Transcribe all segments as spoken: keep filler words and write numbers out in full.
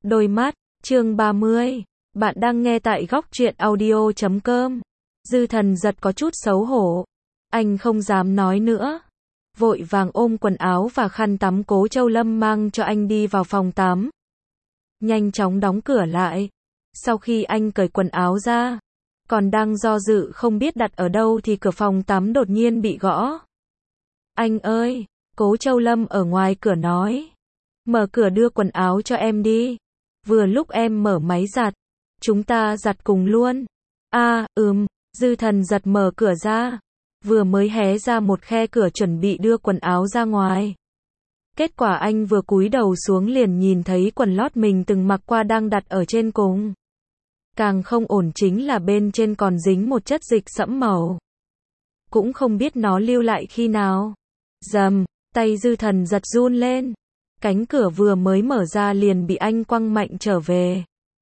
Đôi mắt, chương ba mươi. Bạn đang nghe tại góc truyện audio chấm com. Dư Thần giật có chút xấu hổ. Anh không dám nói nữa. Vội vàng ôm quần áo và khăn tắm Cố Châu Lâm mang cho anh đi vào phòng tắm. Nhanh chóng đóng cửa lại. Sau khi anh cởi quần áo ra, còn đang do dự không biết đặt ở đâu thì cửa phòng tắm đột nhiên bị gõ. Anh ơi, Cố Châu Lâm ở ngoài cửa nói. Mở cửa đưa quần áo cho em đi. Vừa lúc em mở máy giặt, chúng ta giặt cùng luôn. À, ừm, Dư Thần giật mở cửa ra. Vừa mới hé ra một khe cửa chuẩn bị đưa quần áo ra ngoài. Kết quả anh vừa cúi đầu xuống liền nhìn thấy quần lót mình từng mặc qua đang đặt ở trên cùng. Càng không ổn chính là bên trên còn dính một chất dịch sẫm màu. Cũng không biết nó lưu lại khi nào. Rầm, tay Dư Thần giật run lên. Cánh cửa vừa mới mở ra liền bị anh quăng mạnh trở về.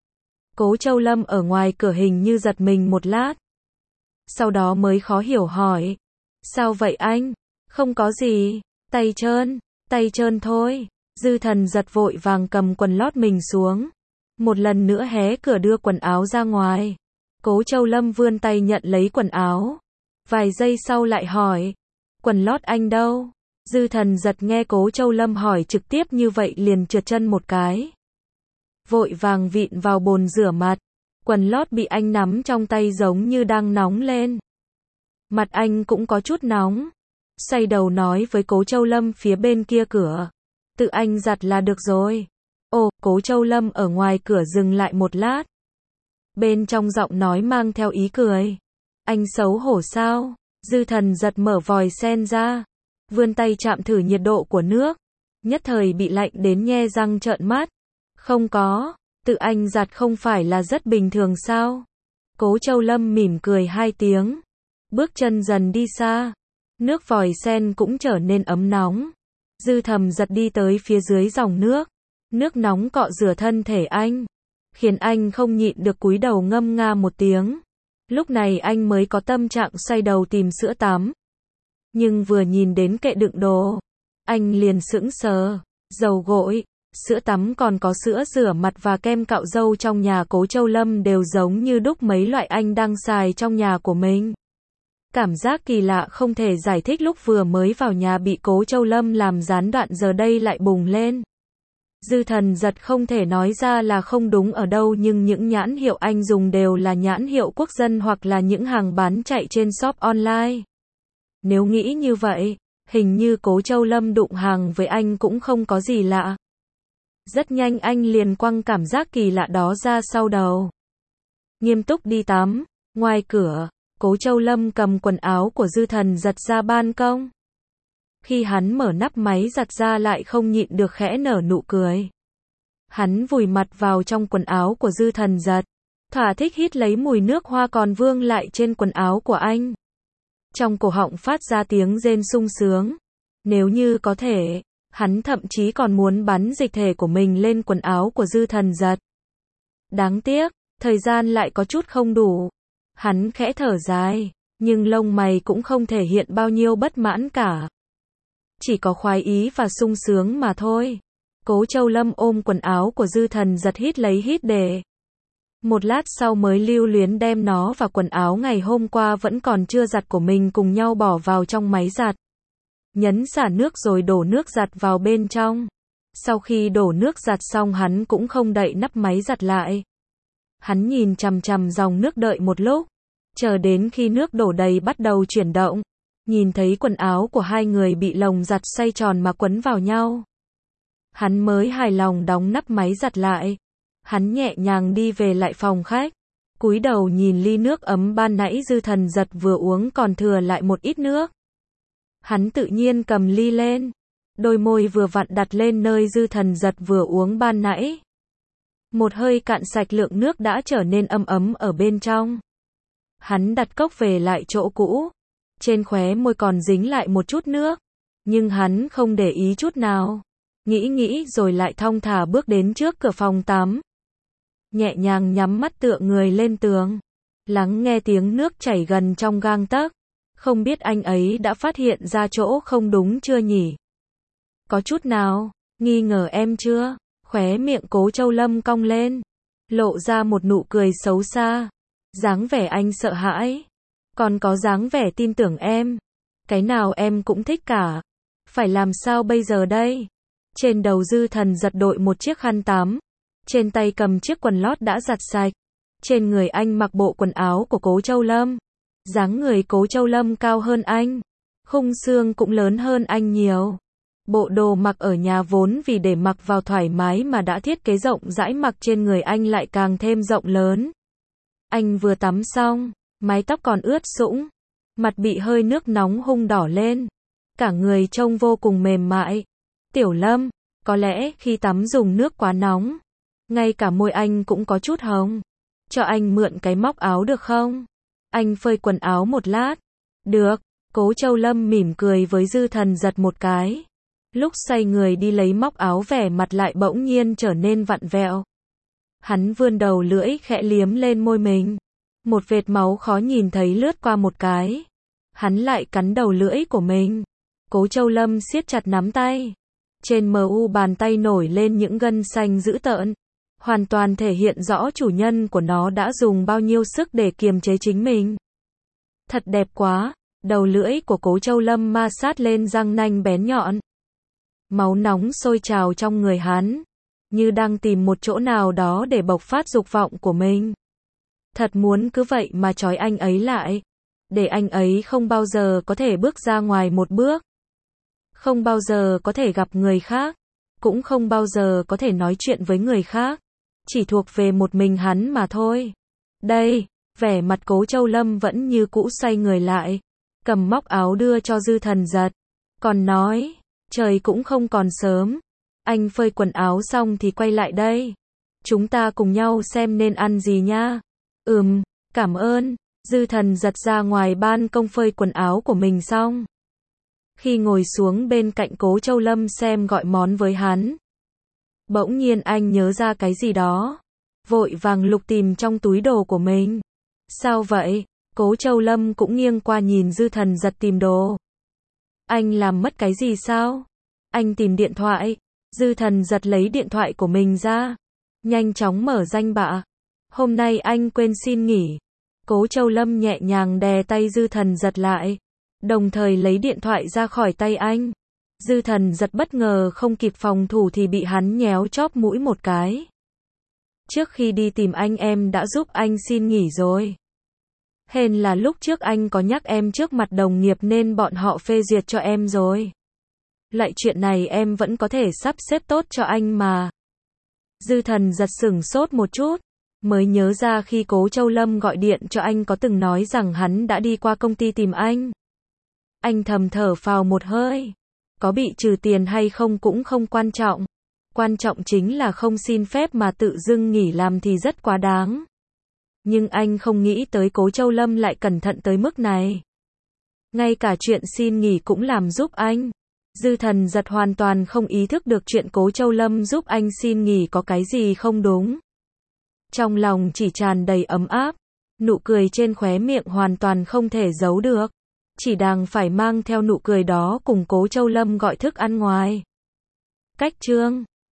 Cố Châu Lâm ở ngoài cửa hình như giật mình một lát. Sau đó mới khó hiểu hỏi. Sao vậy anh? Không có gì, tay trơn, tay trơn thôi. Dư Thần giật vội vàng cầm quần lót mình xuống. Một lần nữa hé cửa đưa quần áo ra ngoài. Cố Châu Lâm vươn tay nhận lấy quần áo. Vài giây sau lại hỏi. Quần lót anh đâu? Dư Thần giật nghe Cố Châu Lâm hỏi trực tiếp như vậy liền trượt chân một cái. Vội vàng vịn vào bồn rửa mặt. Quần lót bị anh nắm trong tay giống như đang nóng lên. Mặt anh cũng có chút nóng. Xoay đầu nói với Cố Châu Lâm phía bên kia cửa. Tự anh giặt là được rồi. Ồ, Cố Châu Lâm ở ngoài cửa dừng lại một lát. Bên trong giọng nói mang theo ý cười. Anh xấu hổ sao? Dư Thần giật mở vòi sen ra. Vươn tay chạm thử nhiệt độ của nước. Nhất thời bị lạnh đến nhe răng trợn mắt. Không có, tự anh giặt không phải là rất bình thường sao? Cố Châu Lâm mỉm cười hai tiếng. Bước chân dần đi xa. Nước vòi sen cũng trở nên ấm nóng. Dư Thầm giật đi tới phía dưới dòng nước. Nước nóng cọ rửa thân thể anh. Khiến anh không nhịn được cúi đầu ngâm nga một tiếng. Lúc này anh mới có tâm trạng xoay đầu tìm sữa tắm. Nhưng vừa nhìn đến kệ đựng đồ, anh liền sững sờ. Dầu gội, sữa tắm còn có sữa rửa mặt và kem cạo râu trong nhà Cố Châu Lâm đều giống như đúc mấy loại anh đang xài trong nhà của mình. Cảm giác kỳ lạ không thể giải thích lúc vừa mới vào nhà bị Cố Châu Lâm làm gián đoạn giờ đây lại bùng lên. Dư Thần giật không thể nói ra là không đúng ở đâu nhưng những nhãn hiệu anh dùng đều là nhãn hiệu quốc dân hoặc là những hàng bán chạy trên shop online. Nếu nghĩ như vậy, hình như Cố Châu Lâm đụng hàng với anh cũng không có gì lạ. Rất nhanh anh liền quăng cảm giác kỳ lạ đó ra sau đầu. Nghiêm túc đi tắm. Ngoài cửa, Cố Châu Lâm cầm quần áo của Dư Thần giật ra ban công. Khi hắn mở nắp máy giặt ra lại không nhịn được khẽ nở nụ cười. Hắn vùi mặt vào trong quần áo của Dư Thần giật. Thỏa thích hít lấy mùi nước hoa còn vương lại trên quần áo của anh. Trong cổ họng phát ra tiếng rên sung sướng. Nếu như có thể, hắn thậm chí còn muốn bắn dịch thể của mình lên quần áo của Dư Thần giật. Đáng tiếc, thời gian lại có chút không đủ. Hắn khẽ thở dài, nhưng lông mày cũng không thể hiện bao nhiêu bất mãn cả. Chỉ có khoái ý và sung sướng mà thôi. Cố Châu Lâm ôm quần áo của Dư Thần giật hít lấy hít để. Một lát sau mới lưu luyến đem nó và quần áo ngày hôm qua vẫn còn chưa giặt của mình cùng nhau bỏ vào trong máy giặt. Nhấn xả nước rồi đổ nước giặt vào bên trong. Sau khi đổ nước giặt xong hắn cũng không đậy nắp máy giặt lại. Hắn nhìn chằm chằm dòng nước đợi một lúc. Chờ đến khi nước đổ đầy bắt đầu chuyển động. Nhìn thấy quần áo của hai người bị lồng giặt xoay tròn mà quấn vào nhau. Hắn mới hài lòng đóng nắp máy giặt lại. Hắn nhẹ nhàng đi về lại phòng khách. Cúi đầu nhìn ly nước ấm ban nãy Dư Thần giật vừa uống còn thừa lại một ít nước. Hắn tự nhiên cầm ly lên. Đôi môi vừa vặn đặt lên nơi Dư Thần giật vừa uống ban nãy. Một hơi cạn sạch lượng nước đã trở nên ấm ấm ở bên trong. Hắn đặt cốc về lại chỗ cũ. Trên khóe môi còn dính lại một chút nước. Nhưng hắn không để ý chút nào. Nghĩ nghĩ rồi lại thong thả bước đến trước cửa phòng tắm. Nhẹ nhàng nhắm mắt tựa người lên tường. Lắng nghe tiếng nước chảy gần trong gang tấc. Không biết anh ấy đã phát hiện ra chỗ không đúng chưa nhỉ? Có chút nào nghi ngờ em chưa? Khóe miệng Cố Châu Lâm cong lên, lộ ra một nụ cười xấu xa. Dáng vẻ anh sợ hãi, còn có dáng vẻ tin tưởng em. Cái nào em cũng thích cả. Phải làm sao bây giờ đây? Trên đầu Dư Thần giật đội một chiếc khăn tắm, trên tay cầm chiếc quần lót đã giặt sạch. Trên người anh mặc bộ quần áo của Cố Châu Lâm. Dáng người Cố Châu Lâm cao hơn anh, khung xương cũng lớn hơn anh nhiều. Bộ đồ mặc ở nhà vốn vì để mặc vào thoải mái mà đã thiết kế rộng rãi, mặc trên người anh lại càng thêm rộng lớn. Anh vừa tắm xong, mái tóc còn ướt sũng, mặt bị hơi nước nóng hung đỏ lên, cả người trông vô cùng mềm mại. Tiểu Lâm, có lẽ khi tắm dùng nước quá nóng, ngay cả môi anh cũng có chút hồng. Cho anh mượn cái móc áo được không? Anh phơi quần áo một lát. Được. Cố Châu Lâm mỉm cười với Dư Thần giật một cái. Lúc xoay người đi lấy móc áo, vẻ mặt lại bỗng nhiên trở nên vặn vẹo. Hắn vươn đầu lưỡi khẽ liếm lên môi mình. Một vệt máu khó nhìn thấy lướt qua một cái. Hắn lại cắn đầu lưỡi của mình. Cố Châu Lâm siết chặt nắm tay. Trên mu bàn tay nổi lên những gân xanh dữ tợn, hoàn toàn thể hiện rõ chủ nhân của nó đã dùng bao nhiêu sức để kiềm chế chính mình. Thật đẹp quá. Đầu lưỡi của Cố Châu Lâm ma sát lên răng nanh bén nhọn. Máu nóng sôi trào trong người hắn, như đang tìm một chỗ nào đó để bộc phát dục vọng của mình. Thật muốn cứ vậy mà trói anh ấy lại, để anh ấy không bao giờ có thể bước ra ngoài một bước, không bao giờ có thể gặp người khác, cũng không bao giờ có thể nói chuyện với người khác, chỉ thuộc về một mình hắn mà thôi. Đây, vẻ mặt Cố Châu Lâm vẫn như cũ, xoay người lại, cầm móc áo đưa cho Dư Thần giật, còn nói, trời cũng không còn sớm, anh phơi quần áo xong thì quay lại đây, chúng ta cùng nhau xem nên ăn gì nha. Ừm, cảm ơn. Dư Thần giật ra ngoài ban công phơi quần áo của mình xong. Khi ngồi xuống bên cạnh Cố Châu Lâm xem gọi món với hắn, bỗng nhiên anh nhớ ra cái gì đó, vội vàng lục tìm trong túi đồ của mình. Sao vậy? Cố Châu Lâm cũng nghiêng qua nhìn Dư Thần giật tìm đồ. Anh làm mất cái gì sao? Anh tìm điện thoại. Dư Thần giật lấy điện thoại của mình ra, nhanh chóng mở danh bạ. Hôm nay anh quên xin nghỉ. Cố Châu Lâm nhẹ nhàng đè tay Dư Thần giật lại, đồng thời lấy điện thoại ra khỏi tay anh. Dư Thần giật bất ngờ không kịp phòng thủ thì bị hắn nhéo chóp mũi một cái. Trước khi đi tìm anh em đã giúp anh xin nghỉ rồi. Hèn là lúc trước anh có nhắc em trước mặt đồng nghiệp nên bọn họ phê duyệt cho em rồi. Lại chuyện này em vẫn có thể sắp xếp tốt cho anh mà. Dư Thần giật sửng sốt một chút, mới nhớ ra khi Cố Châu Lâm gọi điện cho anh có từng nói rằng hắn đã đi qua công ty tìm anh. Anh thầm thở phào một hơi. Có bị trừ tiền hay không cũng không quan trọng. Quan trọng chính là không xin phép mà tự dưng nghỉ làm thì rất quá đáng. Nhưng anh không nghĩ tới Cố Châu Lâm lại cẩn thận tới mức này. Ngay cả chuyện xin nghỉ cũng làm giúp anh. Dư Thần giật hoàn toàn không ý thức được chuyện Cố Châu Lâm giúp anh xin nghỉ có cái gì không đúng. Trong lòng chỉ tràn đầy ấm áp, nụ cười trên khóe miệng hoàn toàn không thể giấu được. Chỉ đành phải mang theo nụ cười đó cùng Cố Châu Lâm gọi thức ăn ngoài. Cách chương